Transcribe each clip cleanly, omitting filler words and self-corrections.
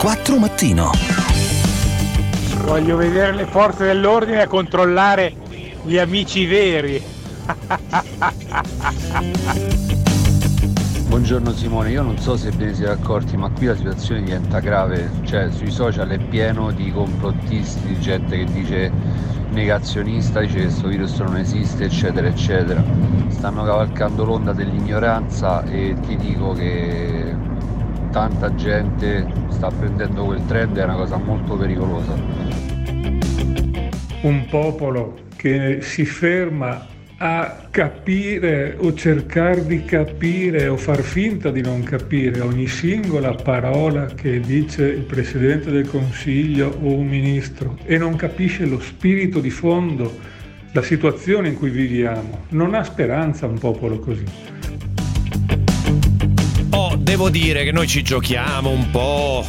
24 Mattino. Voglio vedere le forze dell'ordine a controllare gli amici veri. Buongiorno Simone, io non so se ve ne siete accorti, ma qui la situazione diventa grave, cioè sui social è pieno di complottisti, di gente che dice negazionista, dice che questo virus non esiste, eccetera eccetera. Stanno cavalcando l'onda dell'ignoranza e ti dico che tanta gente sta prendendo quel trend, è una cosa molto pericolosa. Un popolo che si ferma a capire o cercare di capire o far finta di non capire ogni singola parola che dice il Presidente del Consiglio o un ministro e non capisce lo spirito di fondo, la situazione in cui viviamo. Non ha speranza un popolo così. Devo dire che noi ci giochiamo un po',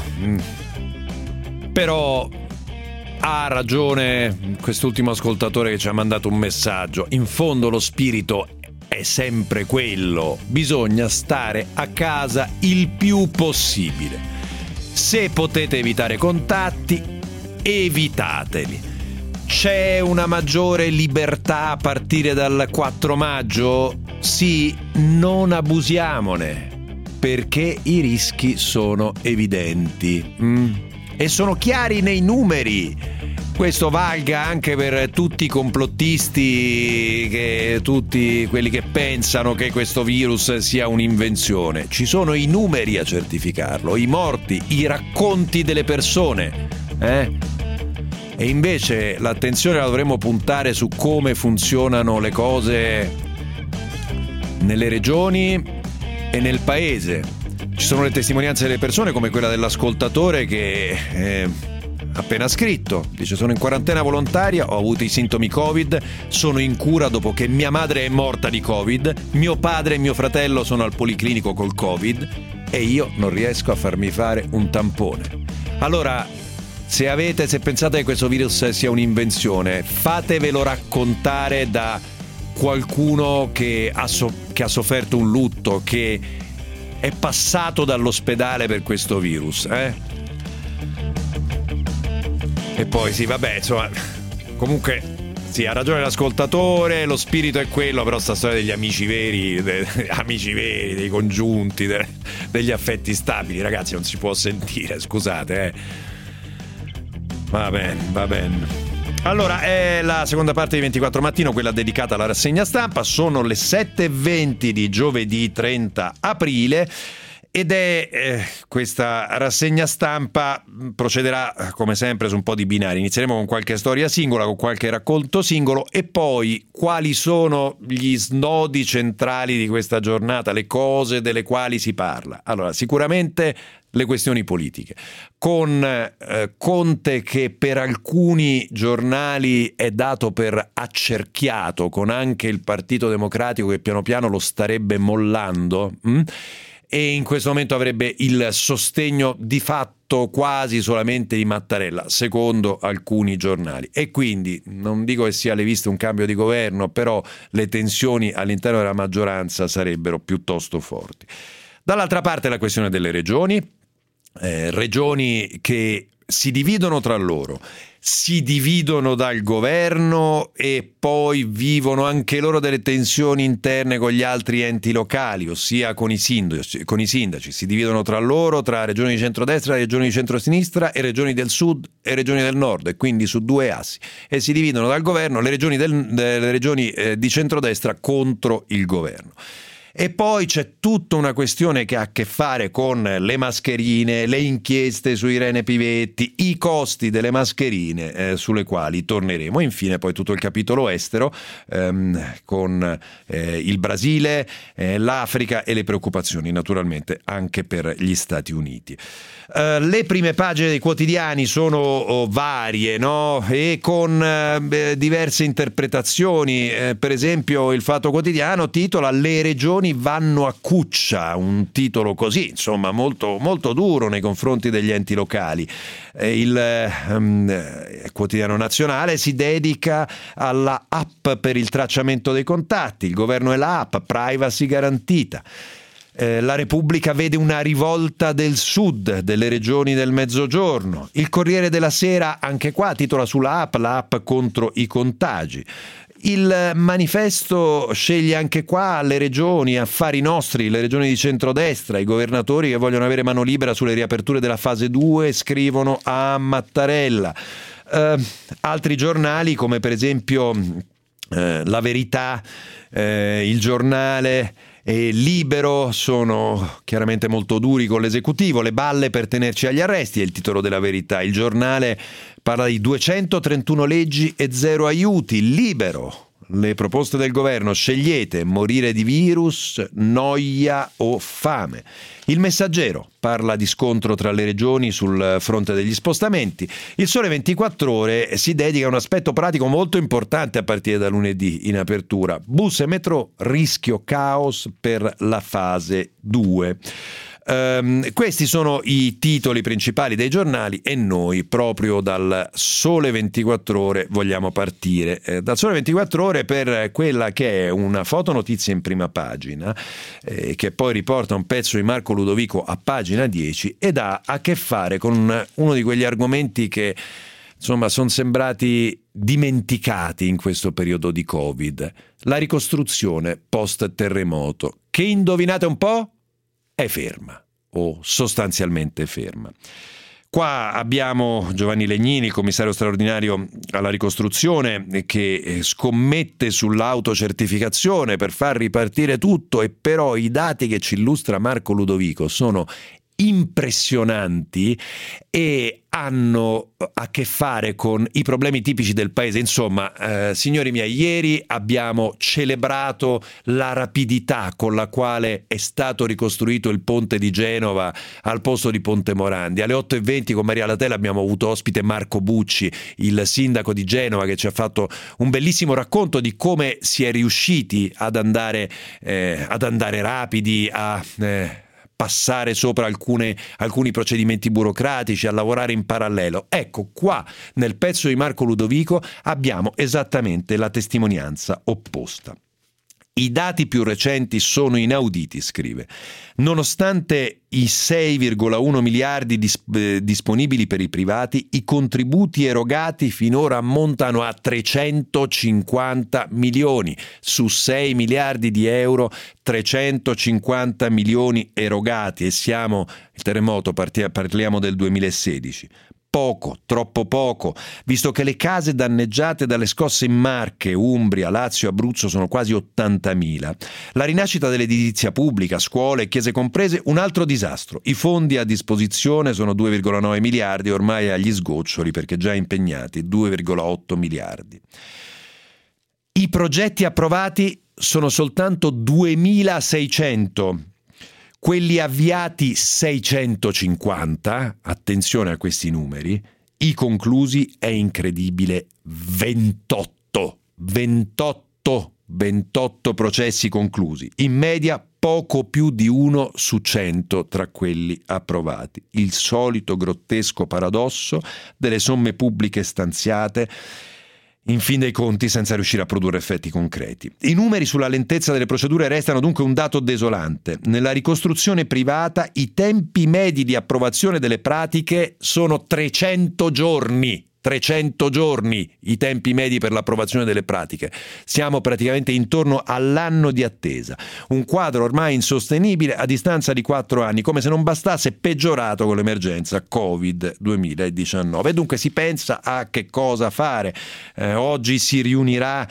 però ha ragione quest'ultimo ascoltatore che ci ha mandato un messaggio. In fondo lo spirito è sempre quello: bisogna stare a casa il più possibile. Se potete evitare contatti, evitateli. C'è una maggiore libertà a partire dal 4 maggio? Sì, non abusiamone, perché i rischi sono evidenti e sono chiari nei numeri. Questo valga anche per tutti i complottisti, tutti quelli che pensano che questo virus sia un'invenzione. Ci sono i numeri a certificarlo, i morti, i racconti delle persone. E invece l'attenzione la dovremmo puntare su come funzionano le cose nelle regioni e nel paese. Ci sono le testimonianze delle persone, come quella dell'ascoltatore che appena scritto, dice: sono in quarantena volontaria, ho avuto i sintomi Covid, sono in cura dopo che mia madre è morta di Covid, mio padre e mio fratello sono al policlinico col Covid e io non riesco a farmi fare un tampone. Allora, se pensate che questo virus sia un'invenzione, fatevelo raccontare da qualcuno che ha sofferto un lutto, che è passato dall'ospedale per questo virus, E poi sì, vabbè, insomma, comunque sì, ha ragione l'ascoltatore, lo spirito è quello, però sta storia degli amici veri, dei congiunti, degli affetti stabili, ragazzi, non si può sentire, scusate, Va bene. Allora, è la seconda parte di 24 Mattino, quella dedicata alla rassegna stampa. Sono le 7:20 di giovedì 30 aprile ed è questa rassegna stampa procederà come sempre su un po' di binari. Inizieremo con qualche storia singola, con qualche racconto singolo e poi quali sono gli snodi centrali di questa giornata, le cose delle quali si parla. Allora, sicuramente le questioni politiche, con Conte che per alcuni giornali è dato per accerchiato, con anche il Partito Democratico che piano piano lo starebbe mollando, e in questo momento avrebbe il sostegno di fatto quasi solamente di Mattarella, secondo alcuni giornali. E quindi non dico che sia alle viste un cambio di governo, però le tensioni all'interno della maggioranza sarebbero piuttosto forti. Dall'altra parte la questione delle regioni che si dividono tra loro, si dividono dal governo e poi vivono anche loro delle tensioni interne con gli altri enti locali, ossia con i sindaci, si dividono tra loro, tra regioni di centrodestra, regioni di centrosinistra e regioni del sud e regioni del nord, e quindi su due assi, e si dividono dal governo le regioni di centrodestra contro il governo. E poi c'è tutta una questione che ha a che fare con le mascherine, le inchieste su Irene Pivetti, i costi delle mascherine sulle quali torneremo. Infine poi tutto il capitolo estero con il Brasile, l'Africa e le preoccupazioni naturalmente anche per gli Stati Uniti. Le prime pagine dei quotidiani sono varie, no? E con diverse interpretazioni. Per esempio il Fatto Quotidiano titola "Le regioni vanno a cuccia", un titolo così, insomma, molto, molto duro nei confronti degli enti locali. Il Quotidiano Nazionale si dedica alla app per il tracciamento dei contatti, il governo e la app, privacy garantita. La Repubblica vede una rivolta del sud, delle regioni del mezzogiorno. Il Corriere della Sera, anche qua, titola sulla la app contro i contagi. Il Manifesto sceglie anche qua le regioni, affari nostri, le regioni di centrodestra, i governatori che vogliono avere mano libera sulle riaperture della fase 2 scrivono a Mattarella. Altri giornali, come per esempio La Verità, Il Giornale e Libero, sono chiaramente molto duri con l'esecutivo. Le balle per tenerci agli arresti è il titolo della Verità. Il Giornale parla di 231 leggi e 0 aiuti. Libero, le proposte del governo: scegliete morire di virus, noia o fame. Il Messaggero parla di scontro tra le regioni sul fronte degli spostamenti. Il Sole 24 Ore si dedica a un aspetto pratico molto importante a partire da lunedì in apertura. Bus e metro, rischio caos per la fase 2. Questi sono i titoli principali dei giornali e noi proprio dal Sole 24 Ore vogliamo partire. Dal Sole 24 Ore per quella che è una fotonotizia in prima pagina, che poi riporta un pezzo di Marco Ludovico a pagina 10 ed ha a che fare con uno di quegli argomenti che insomma sono sembrati dimenticati in questo periodo di Covid: la ricostruzione post terremoto, che indovinate un po'? È ferma, o sostanzialmente ferma. Qua abbiamo Giovanni Legnini, commissario straordinario alla ricostruzione, che scommette sull'autocertificazione per far ripartire tutto, e però i dati che ci illustra Marco Ludovico sono impressionanti e hanno a che fare con i problemi tipici del paese. Insomma, signori miei, ieri abbiamo celebrato la rapidità con la quale è stato ricostruito il ponte di Genova al posto di Ponte Morandi. Alle 8:20 con Maria Latella abbiamo avuto ospite Marco Bucci, il sindaco di Genova, che ci ha fatto un bellissimo racconto di come si è riusciti ad andare rapidi, a passare sopra alcuni procedimenti burocratici, a lavorare in parallelo. Ecco, qua nel pezzo di Marco Ludovico abbiamo esattamente la testimonianza opposta. I dati più recenti sono inauditi, scrive. Nonostante i 6,1 miliardi disponibili per i privati, i contributi erogati finora ammontano a 350 milioni. Su 6 miliardi di euro, 350 milioni erogati, e siamo, il terremoto, parliamo del 2016. Poco, troppo poco, visto che le case danneggiate dalle scosse in Marche, Umbria, Lazio e Abruzzo sono quasi 80.000. La rinascita dell'edilizia pubblica, scuole e chiese comprese, un altro disastro. I fondi a disposizione sono 2,9 miliardi, ormai agli sgoccioli perché già impegnati 2,8 miliardi. I progetti approvati sono soltanto 2.600. Quelli avviati 650, attenzione a questi numeri, i conclusi è incredibile 28 processi conclusi, in media poco più di 1 su 100 tra quelli approvati. Il solito grottesco paradosso delle somme pubbliche stanziate, in fin dei conti senza riuscire a produrre effetti concreti. I numeri sulla lentezza delle procedure restano dunque un dato desolante. Nella ricostruzione privata i tempi medi di approvazione delle pratiche sono 300 giorni. 300 giorni i tempi medi per l'approvazione delle pratiche. Siamo praticamente intorno all'anno di attesa. Un quadro ormai insostenibile a distanza di 4 anni, come se non bastasse, peggiorato con l'emergenza Covid 2019. E dunque si pensa a che cosa fare. Oggi si riunirà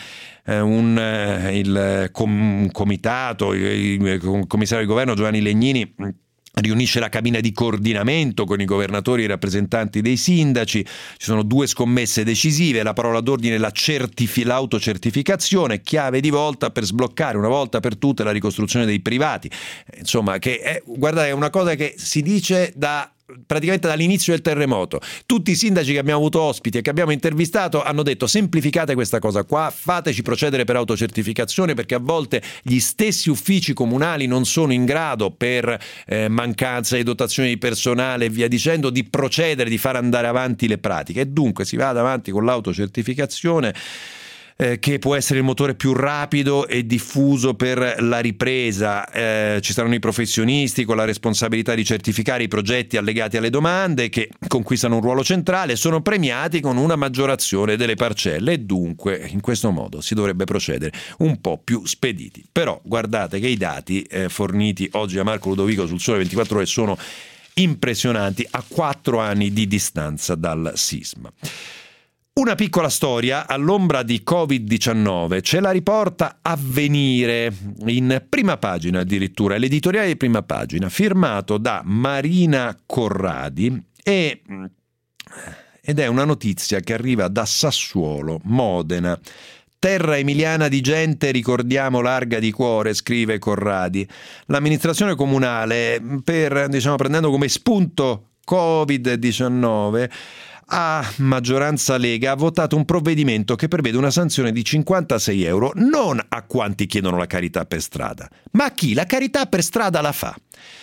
il comitato, il commissario di governo Giovanni Legnini riunisce la cabina di coordinamento con i governatori e i rappresentanti dei sindaci. Ci sono 2 scommesse decisive: la parola d'ordine, l'autocertificazione, chiave di volta per sbloccare una volta per tutte la ricostruzione dei privati. Insomma, che è, guardate, è una cosa che si dice praticamente dall'inizio del terremoto. Tutti i sindaci che abbiamo avuto ospiti e che abbiamo intervistato hanno detto: semplificate questa cosa qua, fateci procedere per autocertificazione, perché a volte gli stessi uffici comunali non sono in grado, per mancanza di dotazione di personale e via dicendo, di procedere, di far andare avanti le pratiche, e dunque si vada avanti con l'autocertificazione. che può essere il motore più rapido e diffuso per la ripresa. Ci saranno i professionisti con la responsabilità di certificare i progetti allegati alle domande, che conquistano un ruolo centrale, sono premiati con una maggiorazione delle parcelle e dunque in questo modo si dovrebbe procedere un po' più spediti. Però guardate che i dati forniti oggi da Marco Ludovico sul Sole 24 Ore sono impressionanti a 4 anni di distanza dal sisma. Una piccola storia all'ombra di Covid-19 ce la riporta Avvenire, in prima pagina addirittura, l'editoriale di prima pagina, firmato da Marina Corradi, ed è una notizia che arriva da Sassuolo, Modena. Terra emiliana di gente, ricordiamo, larga di cuore, scrive Corradi. L'amministrazione comunale, prendendo come spunto Covid-19, a maggioranza Lega, ha votato un provvedimento che prevede una sanzione di 56 euro non a quanti chiedono la carità per strada, ma a chi la carità per strada la fa.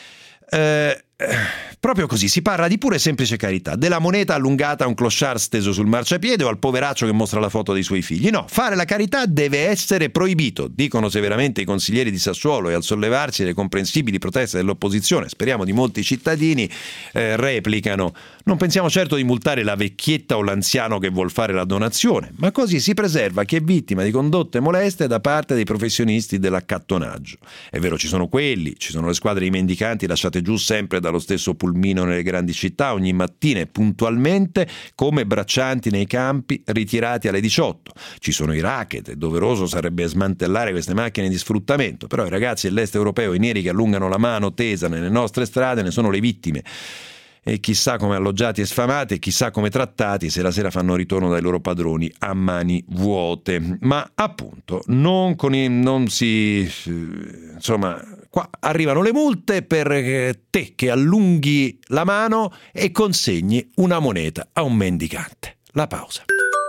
Proprio così, si parla di pure semplice carità, della moneta allungata a un clochard steso sul marciapiede o al poveraccio che mostra la foto dei suoi figli. No, fare la carità deve essere proibito, dicono severamente i consiglieri di Sassuolo, e al sollevarsi le comprensibili proteste dell'opposizione, speriamo di molti cittadini, replicano: non pensiamo certo di multare la vecchietta o l'anziano che vuol fare la donazione, ma così si preserva chi è vittima di condotte moleste da parte dei professionisti dell'accattonaggio. È vero, ci sono le squadre di mendicanti lasciate giù sempre dallo stesso pulmino nelle grandi città ogni mattina e puntualmente come braccianti nei campi, ritirati alle 18. Ci sono i racket, è doveroso sarebbe smantellare queste macchine di sfruttamento, però i ragazzi dell'est europeo, i neri che allungano la mano tesa nelle nostre strade, ne sono le vittime. E chissà come alloggiati e sfamati, e chissà come trattati se la sera fanno ritorno dai loro padroni a mani vuote. Ma appunto qua arrivano le multe per te che allunghi la mano e consegni una moneta a un mendicante. La pausa.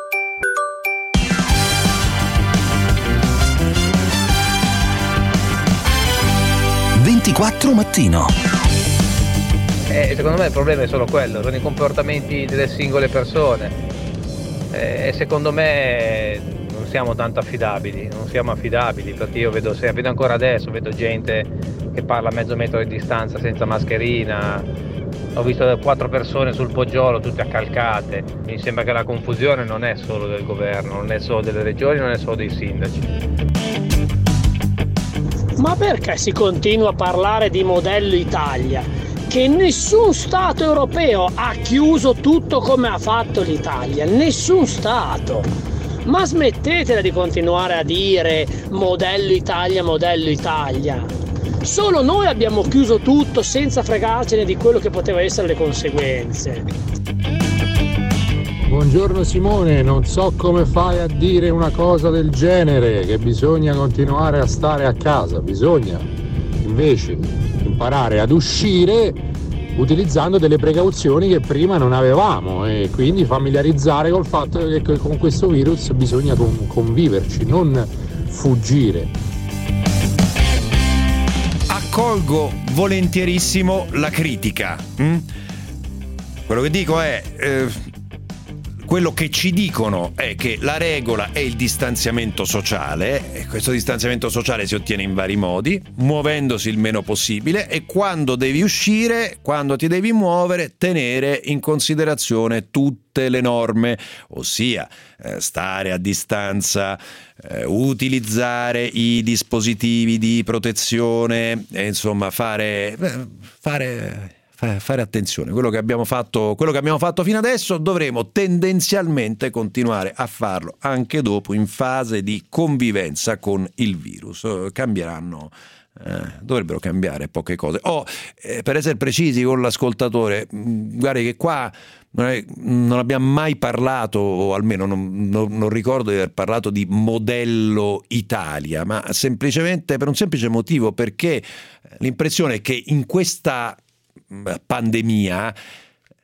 Mattino. Secondo me il problema è solo quello, sono i comportamenti delle singole persone. E secondo me non siamo tanto affidabili, perché io vedo ancora adesso, vedo gente che parla a mezzo metro di distanza senza mascherina. Ho visto 4 persone sul poggiolo tutte accalcate. Mi sembra che la confusione non è solo del governo, non è solo delle regioni, non è solo dei sindaci. Ma perché si continua a parlare di modello Italia? Che nessun Stato europeo ha chiuso tutto come ha fatto l'Italia, nessun Stato. Ma smettetela di continuare a dire modello Italia, modello Italia. Solo noi abbiamo chiuso tutto senza fregarcene di quello che poteva essere le conseguenze. Buongiorno Simone, non so come fai a dire una cosa del genere, che bisogna continuare a stare a casa, bisogna invece imparare ad uscire utilizzando delle precauzioni che prima non avevamo e quindi familiarizzare col fatto che con questo virus bisogna conviverci, non fuggire. Accolgo volentierissimo la critica. Quello che dico è... quello che ci dicono è che la regola è il distanziamento sociale, e questo distanziamento sociale si ottiene in vari modi, muovendosi il meno possibile, e quando devi uscire, quando ti devi muovere, tenere in considerazione tutte le norme, ossia stare a distanza, utilizzare i dispositivi di protezione, insomma fare attenzione. Quello che abbiamo fatto fino adesso dovremo tendenzialmente continuare a farlo anche dopo, in fase di convivenza con il virus. Dovrebbero cambiare poche cose. Per essere precisi con l'ascoltatore, guardi che qua non abbiamo mai parlato, o almeno non ricordo di aver parlato di modello Italia, ma semplicemente per un semplice motivo, perché l'impressione è che in questa pandemia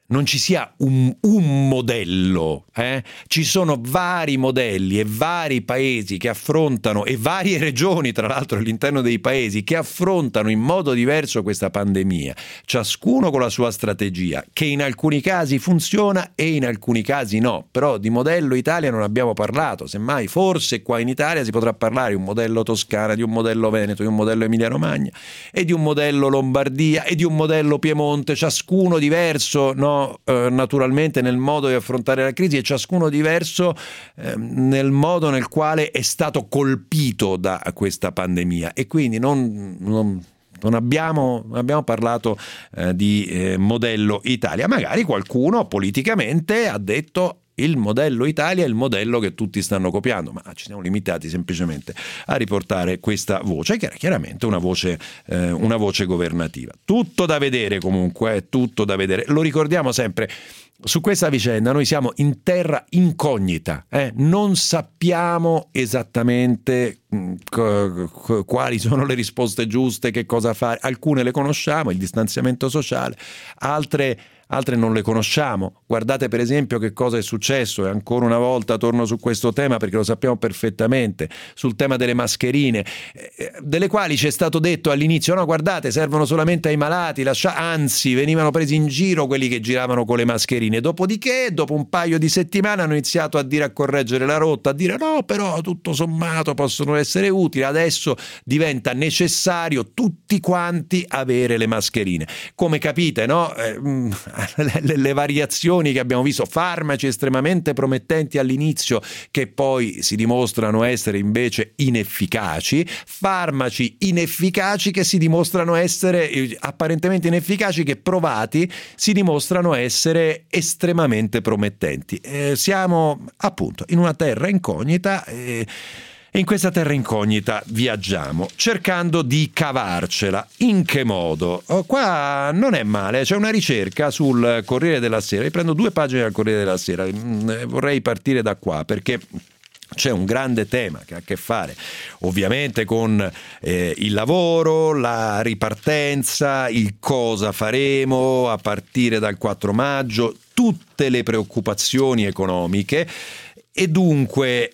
non ci sia un modello, ci sono vari modelli e vari paesi che affrontano, e varie regioni tra l'altro all'interno dei paesi che affrontano in modo diverso questa pandemia, ciascuno con la sua strategia, che in alcuni casi funziona e in alcuni casi no. Però di modello Italia non abbiamo parlato, semmai forse qua in Italia si potrà parlare di un modello Toscana, di un modello Veneto, di un modello Emilia Romagna e di un modello Lombardia e di un modello Piemonte, ciascuno diverso, no? Naturalmente nel modo di affrontare la crisi, e ciascuno diverso nel modo nel quale è stato colpito da questa pandemia, e quindi non abbiamo parlato di modello Italia. Magari qualcuno politicamente ha detto il modello Italia è il modello che tutti stanno copiando, ma ci siamo limitati semplicemente a riportare questa voce, che era chiaramente una voce governativa. Tutto da vedere comunque, tutto da vedere. Lo ricordiamo sempre, su questa vicenda noi siamo in terra incognita, non sappiamo esattamente quali sono le risposte giuste, che cosa fare. Alcune le conosciamo, il distanziamento sociale, altre non le conosciamo. Guardate per esempio che cosa è successo, e ancora una volta torno su questo tema perché lo sappiamo perfettamente, sul tema delle mascherine, delle quali ci è stato detto all'inizio no, guardate, servono solamente ai malati, anzi venivano presi in giro quelli che giravano con le mascherine. Dopodiché, dopo un paio di settimane, hanno iniziato a correggere la rotta, a dire no, però tutto sommato possono essere utili, adesso diventa necessario tutti quanti avere le mascherine. Come capite, no? Le variazioni che abbiamo visto, farmaci estremamente promettenti all'inizio che poi si dimostrano essere invece inefficaci, farmaci inefficaci che si dimostrano essere apparentemente inefficaci, che provati si dimostrano essere estremamente promettenti. Siamo appunto in una terra incognita e in questa terra incognita viaggiamo cercando di cavarcela. In che modo? Qua non è male, c'è una ricerca sul Corriere della Sera. Io prendo 2 pagine dal Corriere della Sera, vorrei partire da qua perché c'è un grande tema che ha a che fare ovviamente con il lavoro, la ripartenza, il cosa faremo a partire dal 4 maggio, tutte le preoccupazioni economiche, e dunque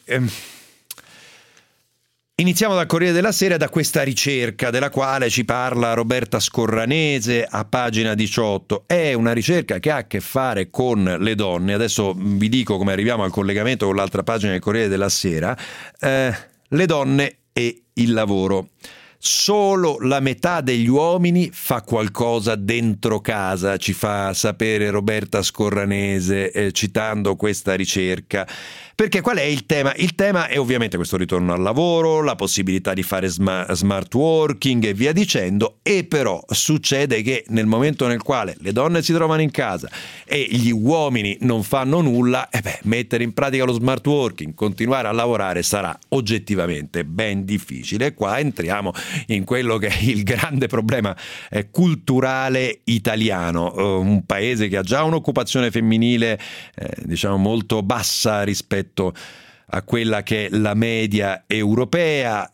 iniziamo dal Corriere della Sera, da questa ricerca della quale ci parla Roberta Scorranese a pagina 18. È una ricerca che ha a che fare con le donne. Adesso vi dico come arriviamo al collegamento con l'altra pagina del Corriere della Sera. Le donne e il lavoro. Solo la metà degli uomini fa qualcosa dentro casa, ci fa sapere Roberta Scorranese citando questa ricerca. Perché qual è il tema? Il tema è ovviamente questo ritorno al lavoro, la possibilità di fare smart working e via dicendo, e però succede che nel momento nel quale le donne si trovano in casa e gli uomini non fanno nulla, mettere in pratica lo smart working, continuare a lavorare sarà oggettivamente ben difficile. Qua entriamo in quello che è il grande problema culturale italiano, un paese che ha già un'occupazione femminile diciamo molto bassa rispetto a quella che è la media europea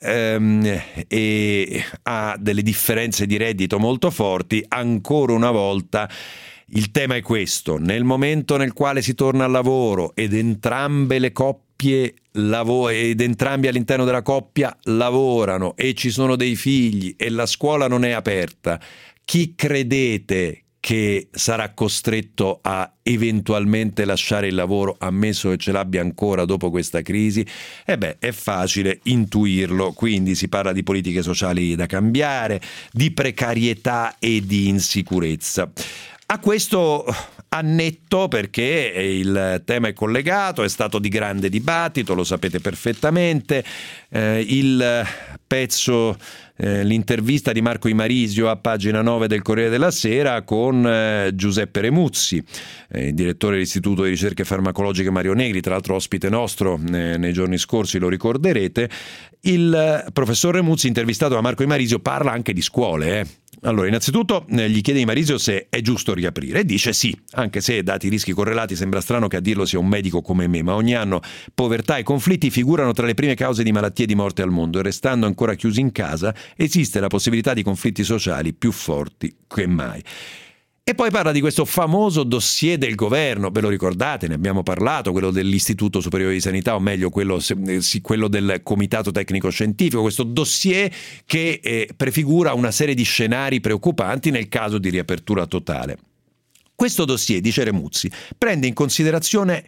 e ha delle differenze di reddito molto forti. Ancora una volta il tema è questo: nel momento nel quale si torna al lavoro ed entrambe le coppie ed entrambi all'interno della coppia lavorano e ci sono dei figli e la scuola non è aperta, chi credete che sarà costretto a eventualmente lasciare il lavoro, ammesso che ce l'abbia ancora dopo questa crisi? È facile intuirlo. Quindi si parla di politiche sociali da cambiare, di precarietà e di insicurezza. A questo annetto, perché il tema è collegato, è stato di grande dibattito, lo sapete perfettamente, il pezzo, l'intervista di Marco Imarisio a pagina 9 del Corriere della Sera con Giuseppe Remuzzi, direttore dell'Istituto di Ricerche Farmacologiche Mario Negri, tra l'altro ospite nostro nei giorni scorsi, lo ricorderete. Il professor Remuzzi, intervistato da Marco Imarisio, parla anche di scuole. Allora, innanzitutto gli chiede Imarisio se è giusto riaprire e dice sì, anche se dati i rischi correlati sembra strano che a dirlo sia un medico come me, ma ogni anno povertà e conflitti figurano tra le prime cause di malattie e di morte al mondo, e restando ancora chiusi in casa esiste la possibilità di conflitti sociali più forti che mai. E poi parla di questo famoso dossier del governo, ve lo ricordate? Ne abbiamo parlato, quello dell'Istituto Superiore di Sanità, o meglio quello del Comitato Tecnico Scientifico, questo dossier che prefigura una serie di scenari preoccupanti nel caso di riapertura totale. Questo dossier, dice Remuzzi, prende in considerazione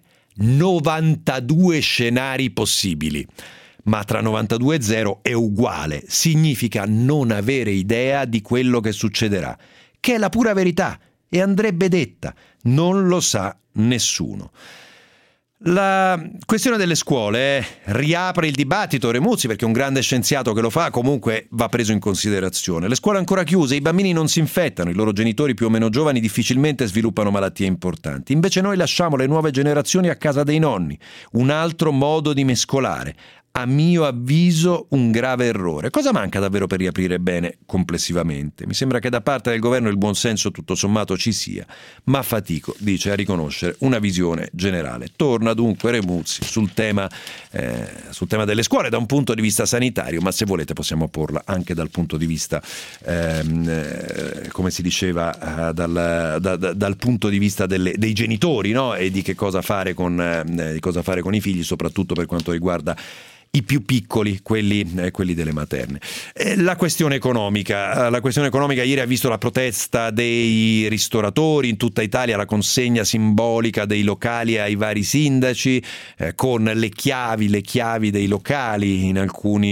92 scenari possibili. Ma tra 92 e 0 è uguale, significa non avere idea di quello che succederà, che è la pura verità e andrebbe detta, non lo sa nessuno. La questione delle scuole riapre il dibattito, Remuzzi, perché è un grande scienziato che lo fa, comunque va preso in considerazione. Le scuole ancora chiuse, i bambini non si infettano, i loro genitori più o meno giovani difficilmente sviluppano malattie importanti. Invece noi lasciamo le nuove generazioni a casa dei nonni, un altro modo di mescolare. A mio avviso un grave errore. Cosa manca davvero per riaprire bene complessivamente? Mi sembra che da parte del governo il buonsenso tutto sommato ci sia, ma fatico, dice, a riconoscere una visione generale. Torna dunque Remuzzi sul tema delle scuole da un punto di vista sanitario, ma se volete possiamo porla anche dal punto di vista, come si diceva, dal punto di vista dei genitori, no? E di che cosa fare con i figli, soprattutto per quanto riguarda i più piccoli, quelli delle materne. La questione economica, ieri ha visto la protesta dei ristoratori in tutta Italia, la consegna simbolica dei locali ai vari sindaci, con le chiavi dei locali in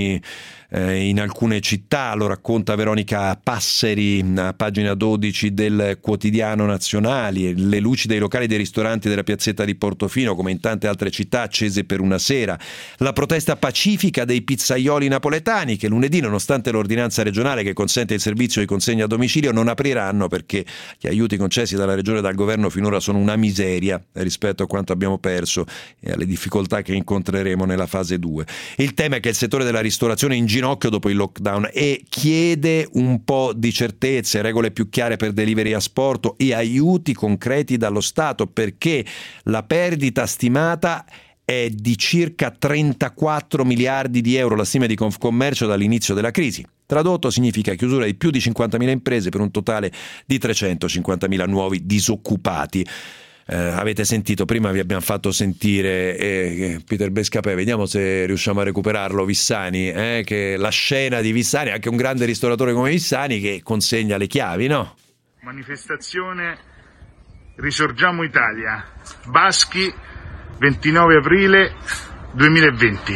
alcune città. Lo racconta Veronica Passeri a pagina 12 del Quotidiano Nazionale. Le luci dei locali dei ristoranti della piazzetta di Portofino, come in tante altre città, accese per una sera. La protesta pacifica dei pizzaioli napoletani, che lunedì, nonostante l'ordinanza regionale che consente il servizio di consegna a domicilio, non apriranno perché gli aiuti concessi dalla regione e dal governo finora sono una miseria rispetto a quanto abbiamo perso e alle difficoltà che incontreremo nella fase 2. Il tema è che il settore della ristorazione è in ginocchio dopo il lockdown e chiede un po' di certezze, regole più chiare per delivery e asporto e aiuti concreti dallo Stato, perché la perdita stimata è di circa 34 miliardi di euro, la stima di Confcommercio dall'inizio della crisi. Tradotto significa chiusura di più di 50.000 imprese per un totale di 350.000 nuovi disoccupati. Avete sentito, prima vi abbiamo fatto sentire Peter Bescapè, vediamo se riusciamo a recuperarlo, Vissani, che la scena di Vissani, anche un grande ristoratore come Vissani che consegna le chiavi, no? Manifestazione Risorgiamo Italia, Baschi, 29 aprile 2020,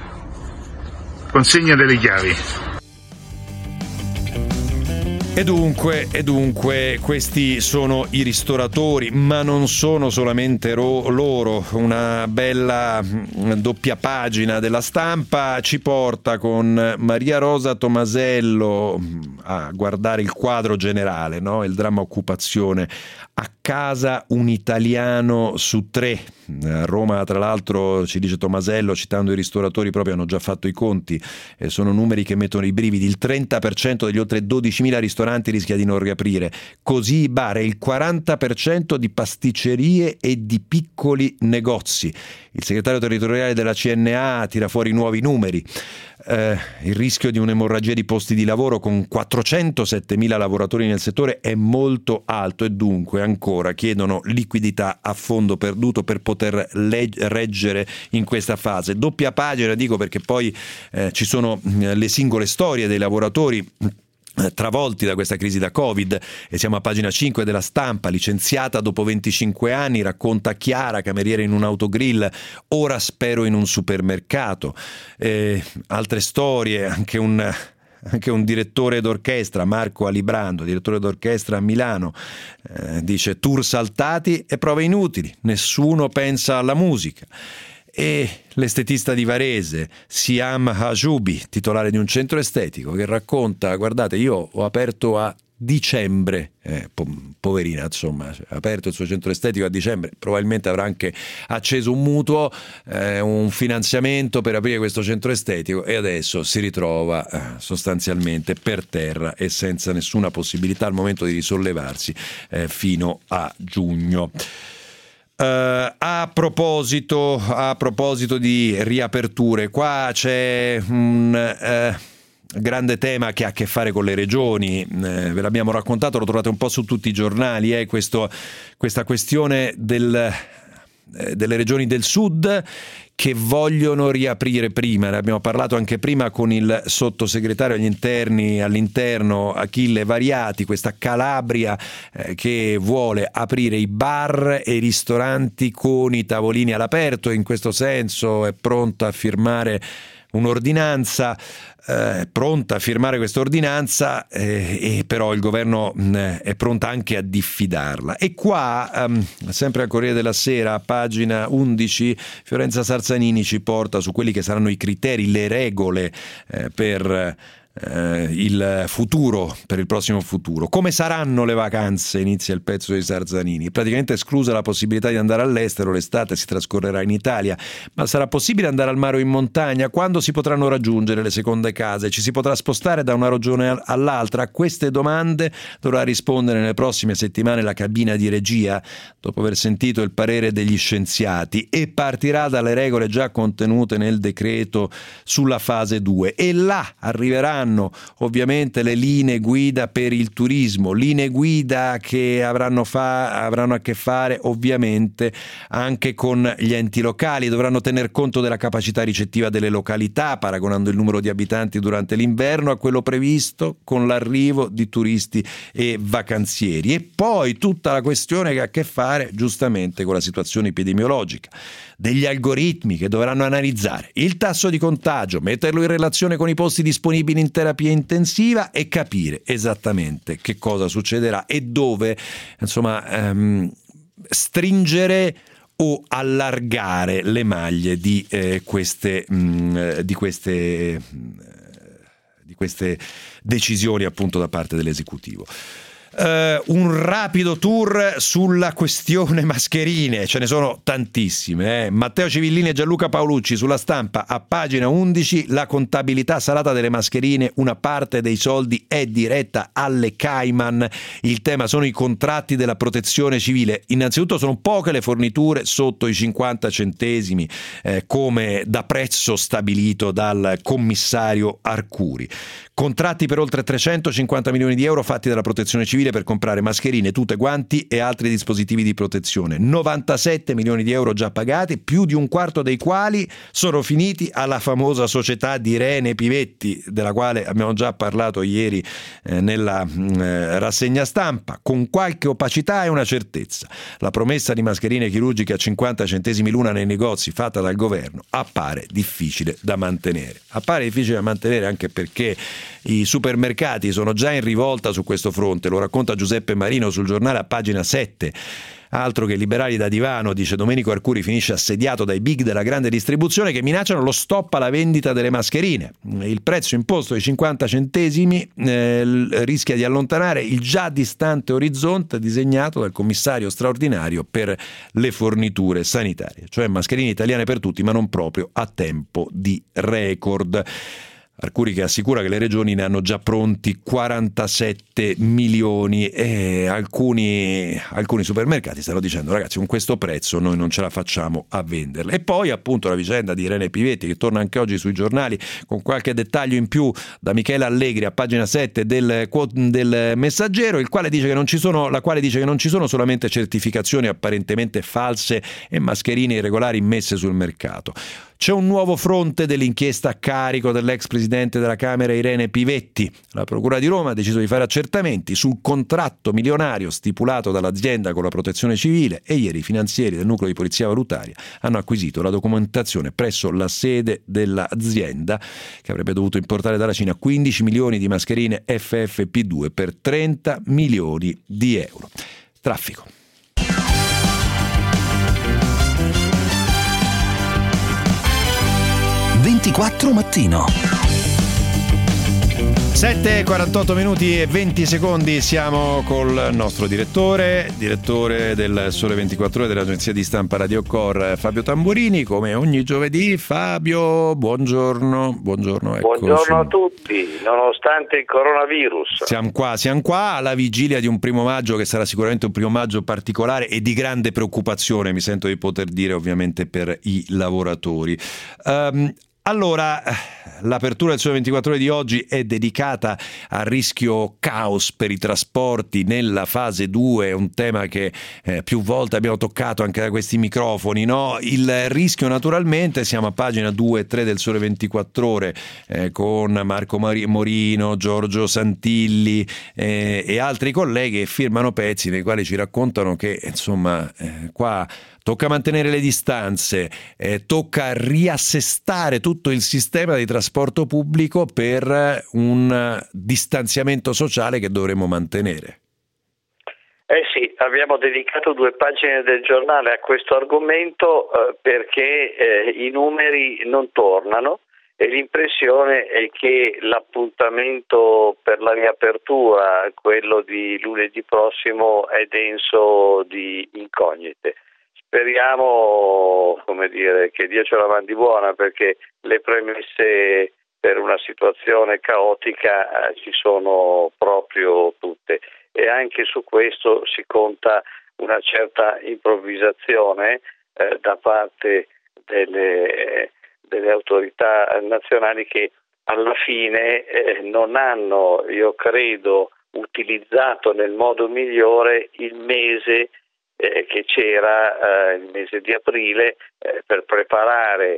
consegna delle chiavi. E dunque questi sono i ristoratori, ma non sono solamente loro. Una bella doppia pagina della Stampa ci porta con Maria Rosa Tomasello a guardare il quadro generale, no? Il dramma occupazione. A casa un italiano su 3. A Roma, tra l'altro, ci dice Tomasello, citando i ristoratori, proprio hanno già fatto i conti, sono numeri che mettono i brividi. Il 30% degli oltre 12.000 ristoranti rischia di non riaprire, così i bar e il 40% di pasticcerie e di piccoli negozi. Il segretario territoriale della CNA tira fuori nuovi numeri. Il rischio di un'emorragia di posti di lavoro con 407.000 lavoratori nel settore è molto alto e dunque ancora chiedono liquidità a fondo perduto per poter reggere in questa fase. Doppia pagina, dico, perché poi ci sono le singole storie dei lavoratori travolti da questa crisi da Covid, e siamo a pagina 5 della Stampa. Licenziata dopo 25 anni, racconta Chiara, cameriera in un autogrill, ora spero in un supermercato. Altre storie, anche un direttore d'orchestra, Marco Alibrando, direttore d'orchestra a Milano, dice tour saltati e prove inutili, nessuno pensa alla musica. E l'estetista di Varese, Siam Hajoubi, titolare di un centro estetico, che racconta: guardate, io ho aperto a dicembre, poverina, insomma, ha aperto il suo centro estetico a dicembre, probabilmente avrà anche acceso un mutuo, un finanziamento per aprire questo centro estetico, e adesso si ritrova sostanzialmente per terra e senza nessuna possibilità al momento di risollevarsi fino a giugno. A proposito di riaperture, qua c'è grande tema che ha a che fare con le regioni, ve l'abbiamo raccontato, lo trovate un po' su tutti i giornali, questa questione delle regioni del sud che vogliono riaprire prima. Ne abbiamo parlato anche prima con il sottosegretario all'interno Achille Variati, questa Calabria che vuole aprire i bar e i ristoranti con i tavolini all'aperto, in questo senso è pronta a firmare un'ordinanza, pronta a firmare questa ordinanza, e però il governo è pronta anche a diffidarla. E qua, sempre al Corriere della Sera, a pagina 11, Fiorenza Sarzanini ci porta su quelli che saranno i criteri, le regole per il futuro, per il prossimo futuro. Come saranno le vacanze? Inizia il pezzo di Sarzanini. Praticamente esclusa la possibilità di andare all'estero, l'estate si trascorrerà in Italia, ma sarà possibile andare al mare o in montagna? Quando si potranno raggiungere le seconde case? Ci si potrà spostare da una regione all'altra? A queste domande dovrà rispondere nelle prossime settimane la cabina di regia, dopo aver sentito il parere degli scienziati, e partirà dalle regole già contenute nel decreto sulla fase 2, e là arriveranno ovviamente le linee guida per il turismo, linee guida che avranno a che fare ovviamente anche con gli enti locali, dovranno tener conto della capacità ricettiva delle località, paragonando il numero di abitanti durante l'inverno a quello previsto con l'arrivo di turisti e vacanzieri. E poi tutta la questione che ha a che fare giustamente con la situazione epidemiologica, degli algoritmi che dovranno analizzare il tasso di contagio, metterlo in relazione con i posti disponibili in terapia intensiva e capire esattamente che cosa succederà e dove, insomma, stringere o allargare le maglie di queste decisioni appunto da parte dell'esecutivo. Un rapido tour sulla questione mascherine, ce ne sono tantissime. Matteo Civillini e Gianluca Paolucci sulla Stampa, a pagina 11, la contabilità salata delle mascherine, una parte dei soldi è diretta alle Cayman. Il tema sono i contratti della protezione civile. Innanzitutto sono poche le forniture sotto i 50 centesimi come da prezzo stabilito dal commissario Arcuri. Contratti per oltre 350 milioni di euro fatti dalla protezione civile per comprare mascherine, tute, guanti e altri dispositivi di protezione. 97 milioni di euro già pagati, più di un quarto dei quali sono finiti alla famosa società di Irene Pivetti, della quale abbiamo già parlato ieri nella rassegna stampa. Con qualche opacità e una certezza, la promessa di mascherine chirurgiche a 50 centesimi l'una nei negozi fatta dal governo appare difficile da mantenere. Appare difficile da mantenere anche perché i supermercati sono già in rivolta su questo fronte, lo racconta Giuseppe Marino sul giornale a pagina 7. Altro che liberali da divano, dice Domenico Arcuri, finisce assediato dai big della grande distribuzione che minacciano lo stop alla vendita delle mascherine. Il prezzo imposto di 50 centesimi rischia di allontanare il già distante orizzonte disegnato dal commissario straordinario per le forniture sanitarie, cioè mascherine italiane per tutti, ma non proprio a tempo di record. Arcuri che assicura che le regioni ne hanno già pronti 47 milioni e alcuni supermercati stanno dicendo: ragazzi, con questo prezzo noi non ce la facciamo a venderle. E poi appunto la vicenda di Irene Pivetti, che torna anche oggi sui giornali con qualche dettaglio in più da Michele Allegri a pagina 7 del Messaggero, la quale dice che non ci sono solamente certificazioni apparentemente false e mascherine irregolari immesse sul mercato. C'è un nuovo fronte dell'inchiesta a carico dell'ex presidente della Camera Irene Pivetti. La Procura di Roma ha deciso di fare accertamenti sul contratto milionario stipulato dall'azienda con la Protezione Civile e ieri i finanzieri del nucleo di polizia valutaria hanno acquisito la documentazione presso la sede dell'azienda, che avrebbe dovuto importare dalla Cina 15 milioni di mascherine FFP2 per 30 milioni di euro. Traffico. Mattino. 7:48 minuti e 20 secondi, siamo col nostro direttore del Sole 24 Ore dell'agenzia di stampa Radio Cor, Fabio Tamburini. Come ogni giovedì, Fabio, buongiorno. Buongiorno a tutti, nonostante il coronavirus. Siamo qua alla vigilia di un 1 maggio che sarà sicuramente un 1 maggio particolare e di grande preoccupazione, mi sento di poter dire, ovviamente per i lavoratori. Allora, l'apertura del Sole 24 Ore di oggi è dedicata al rischio caos per i trasporti nella fase 2, un tema che più volte abbiamo toccato anche da questi microfoni, no? Il rischio, naturalmente, siamo a pagina 2 e 3 del Sole 24 Ore con Marco Morino, Giorgio Santilli e altri colleghi che firmano pezzi nei quali ci raccontano che, insomma, qua tocca mantenere le distanze, tocca riassestare tutto il sistema di trasporto pubblico per un distanziamento sociale che dovremo mantenere. Sì, abbiamo dedicato 2 pagine del giornale a questo argomento perché i numeri non tornano e l'impressione è che l'appuntamento per la riapertura, quello di lunedì prossimo, è denso di incognite. Speriamo, che Dio ce la mandi buona, perché le premesse per una situazione caotica ci sono proprio tutte, e anche su questo si conta una certa improvvisazione da parte delle autorità nazionali, che alla fine non hanno, io credo, utilizzato nel modo migliore il mese che c'era, il mese di aprile, per preparare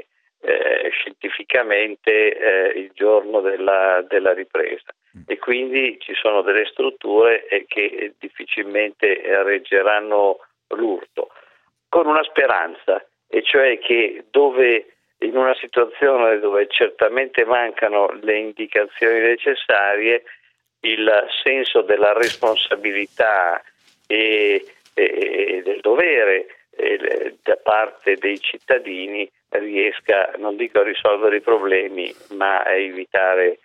scientificamente il giorno della ripresa, e quindi ci sono delle strutture che difficilmente reggeranno l'urto, con una speranza, e cioè che in una situazione dove certamente mancano le indicazioni necessarie, il senso della responsabilità e del dovere da parte dei cittadini riesca, non dico a risolvere i problemi, ma a evitare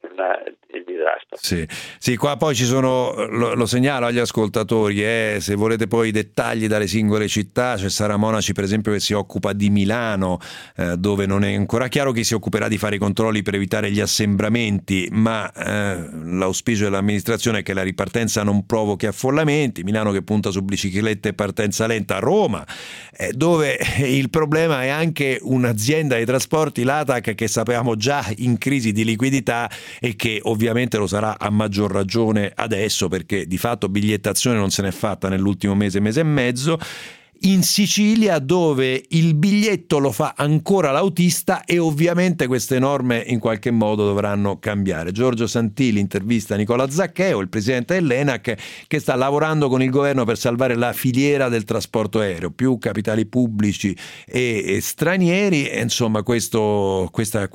il disastro. Sì, qua poi ci sono, lo segnalo agli ascoltatori, se volete poi i dettagli dalle singole città, c'è Sara Monaci per esempio che si occupa di Milano, dove non è ancora chiaro chi si occuperà di fare i controlli per evitare gli assembramenti, ma l'auspicio dell'amministrazione è che la ripartenza non provochi affollamenti. Milano che punta su biciclette e partenza lenta. A Roma, dove il problema è anche un'azienda dei trasporti, l'ATAC, che sapevamo già in crisi di liquidità e che ovviamente lo sarà a maggior ragione adesso, perché di fatto bigliettazione non se n'è fatta nell'ultimo mese e mezzo. In Sicilia, dove il biglietto lo fa ancora l'autista, e ovviamente queste norme in qualche modo dovranno cambiare. Giorgio Santilli intervista Nicola Zaccheo, il presidente dell'ENAC, che sta lavorando con il governo per salvare la filiera del trasporto aereo, più capitali pubblici e stranieri, e insomma questa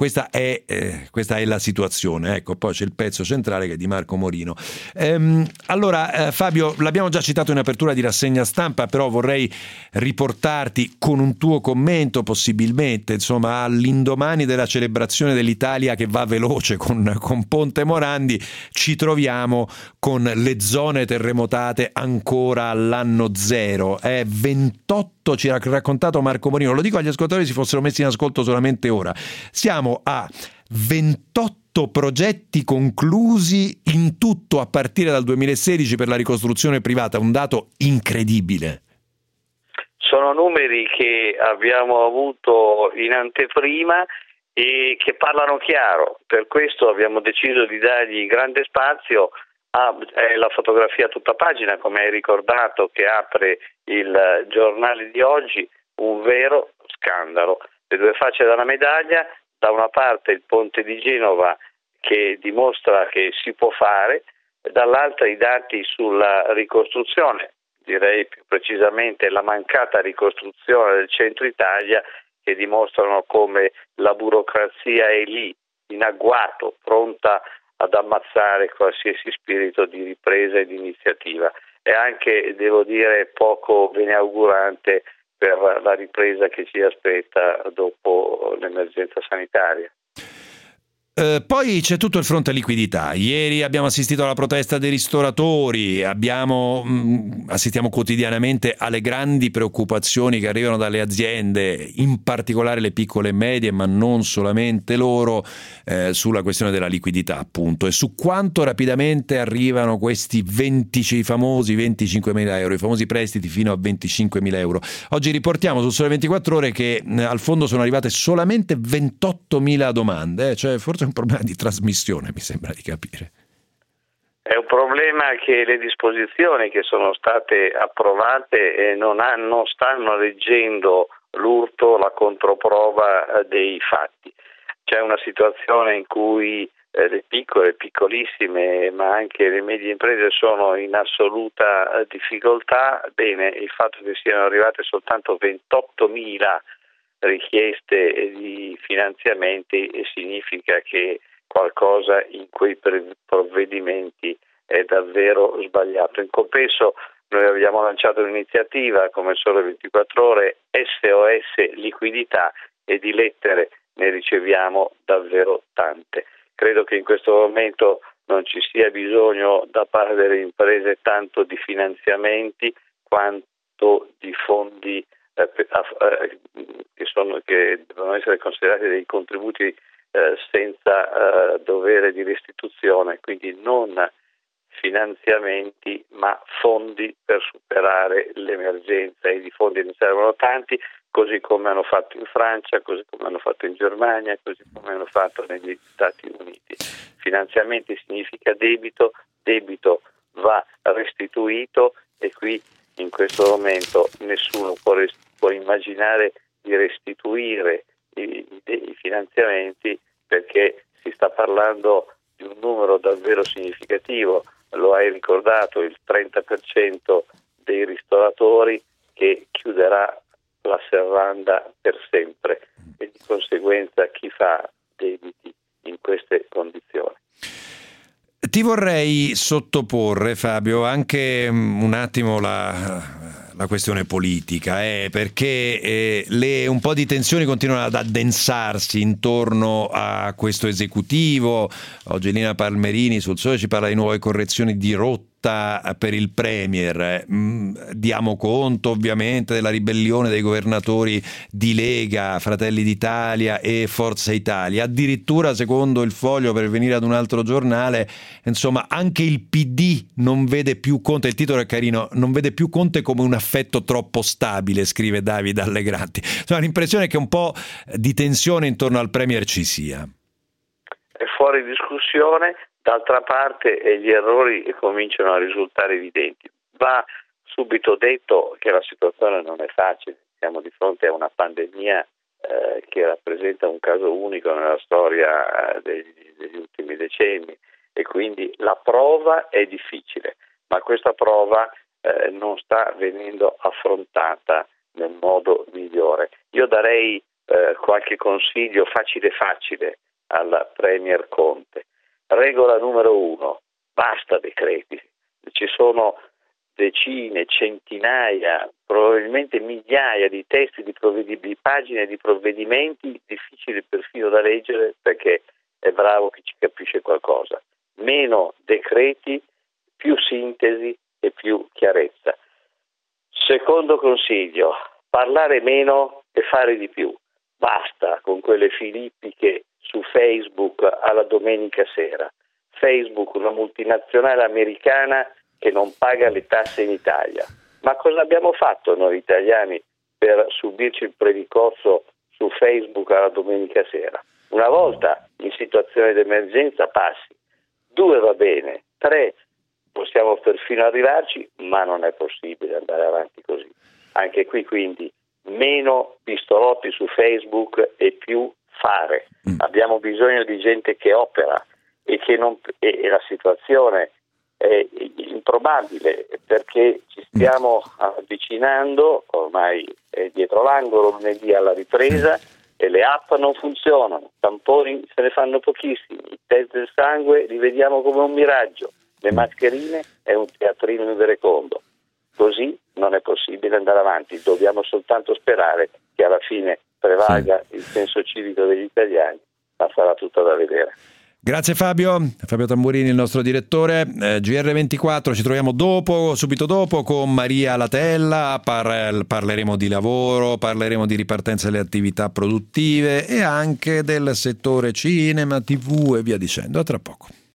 è la situazione. Ecco, poi c'è il pezzo centrale che è di Marco Morino. Allora, Fabio, l'abbiamo già citato in apertura di rassegna stampa, però vorrei riportarti con un tuo commento, possibilmente, insomma, all'indomani della celebrazione dell'Italia che va veloce con Ponte Morandi, ci troviamo con le zone terremotate ancora all'anno zero. 28 ci ha raccontato Marco Morino, lo dico agli ascoltatori si fossero messi in ascolto solamente ora, siamo a 28 progetti conclusi in tutto a partire dal 2016 per la ricostruzione privata, un dato incredibile. Sono numeri che abbiamo avuto in anteprima e che parlano chiaro, per questo abbiamo deciso di dargli grande spazio. È la fotografia tutta pagina, come hai ricordato, che apre il giornale di oggi, un vero scandalo. Le 2 facce della medaglia: da una parte il ponte di Genova che dimostra che si può fare, dall'altra i dati sulla ricostruzione, direi più precisamente la mancata ricostruzione del centro Italia, che dimostrano come la burocrazia è lì, in agguato, pronta ad ammazzare qualsiasi spirito di ripresa e di iniziativa. E anche, devo dire, poco beneaugurante per la ripresa che ci aspetta dopo l'emergenza sanitaria. Poi c'è tutto il fronte liquidità. Ieri abbiamo assistito alla protesta dei ristoratori, assistiamo quotidianamente alle grandi preoccupazioni che arrivano dalle aziende, in particolare le piccole e medie, ma non solamente loro, sulla questione della liquidità, appunto, e su quanto rapidamente arrivano questi i famosi 25.000 euro, i famosi prestiti fino a 25.000 euro. Oggi riportiamo sul Sole 24 Ore che al fondo sono arrivate solamente 28.000 domande, cioè forse un problema di trasmissione, mi sembra di capire. È un problema che le disposizioni che sono state approvate non stanno reggendo l'urto, la controprova dei fatti. C'è una situazione in cui le piccole, piccolissime, ma anche le medie imprese sono in assoluta difficoltà. Bene, il fatto che siano arrivate soltanto 28.000 richieste di finanziamenti significa che qualcosa in quei provvedimenti è davvero sbagliato. In compenso noi abbiamo lanciato un'iniziativa come Sole 24 Ore SOS Liquidità e di lettere ne riceviamo davvero tante. Credo che in questo momento non ci sia bisogno da parte delle imprese tanto di finanziamenti quanto di fondi che devono essere considerati dei contributi senza dovere di restituzione, quindi non finanziamenti ma fondi per superare l'emergenza, e di fondi ne servono tanti, così come hanno fatto in Francia, così come hanno fatto in Germania, così come hanno fatto negli Stati Uniti. Finanziamenti significa debito va restituito, e qui in questo momento nessuno può immaginare di restituire i finanziamenti, perché si sta parlando di un numero davvero significativo. Lo hai ricordato, il 30% dei ristoratori che chiuderà la serranda per sempre, e di conseguenza chi fa debiti in queste condizioni. Ti vorrei sottoporre, Fabio, anche un attimo la questione politica, perché un po' di tensioni continuano ad addensarsi intorno a questo esecutivo. Oggi Lina Palmerini sul Sole ci parla di nuove correzioni di rotta per il Premier. Diamo conto ovviamente della ribellione dei governatori di Lega, Fratelli d'Italia e Forza Italia. Addirittura, secondo il Foglio, per venire ad un altro giornale, insomma, anche il PD non vede più Conte, il titolo è carino, non vede più Conte come un affetto troppo stabile, scrive Davide Allegranti. Insomma, l'impressione è che un po' di tensione intorno al Premier ci sia. È fuori discussione. D'altra parte gli errori cominciano a risultare evidenti. Va subito detto che la situazione non è facile, siamo di fronte a una pandemia che rappresenta un caso unico nella storia degli ultimi decenni, e quindi la prova è difficile, ma questa prova non sta venendo affrontata nel modo migliore. Io darei qualche consiglio facile al Premier Conte. Regola numero 1, basta decreti. Ci sono decine, centinaia, probabilmente migliaia di testi, di pagine di provvedimenti difficili perfino da leggere, perché è bravo chi ci capisce qualcosa. Meno decreti, più sintesi e più chiarezza. Secondo consiglio, parlare meno e fare di più. Basta con quelle filippiche su Facebook alla domenica sera. Facebook, una multinazionale americana che non paga le tasse in Italia. Ma cosa abbiamo fatto noi italiani per subirci il predicozzo su Facebook alla domenica sera? Una volta in situazione di emergenza passi, 2 va bene, 3 possiamo perfino arrivarci, ma non è possibile andare avanti così. Anche qui quindi meno pistolotti su Facebook e più fare. Abbiamo bisogno di gente che opera, e la situazione è improbabile, perché ci stiamo avvicinando, ormai è dietro l'angolo, lunedì alla ripresa, e le app non funzionano, tamponi se ne fanno pochissimi, i test del sangue li vediamo come un miraggio, le mascherine è un teatrino in verecondo. Così non è possibile andare avanti, dobbiamo soltanto sperare che alla fine prevalga il senso civico degli italiani ma sarà tutto da vedere. Grazie Fabio Tamburini, il nostro direttore. GR24, ci troviamo subito dopo con Maria Latella, parleremo di lavoro, parleremo di ripartenza delle attività produttive e anche del settore cinema, TV e via dicendo. A tra poco.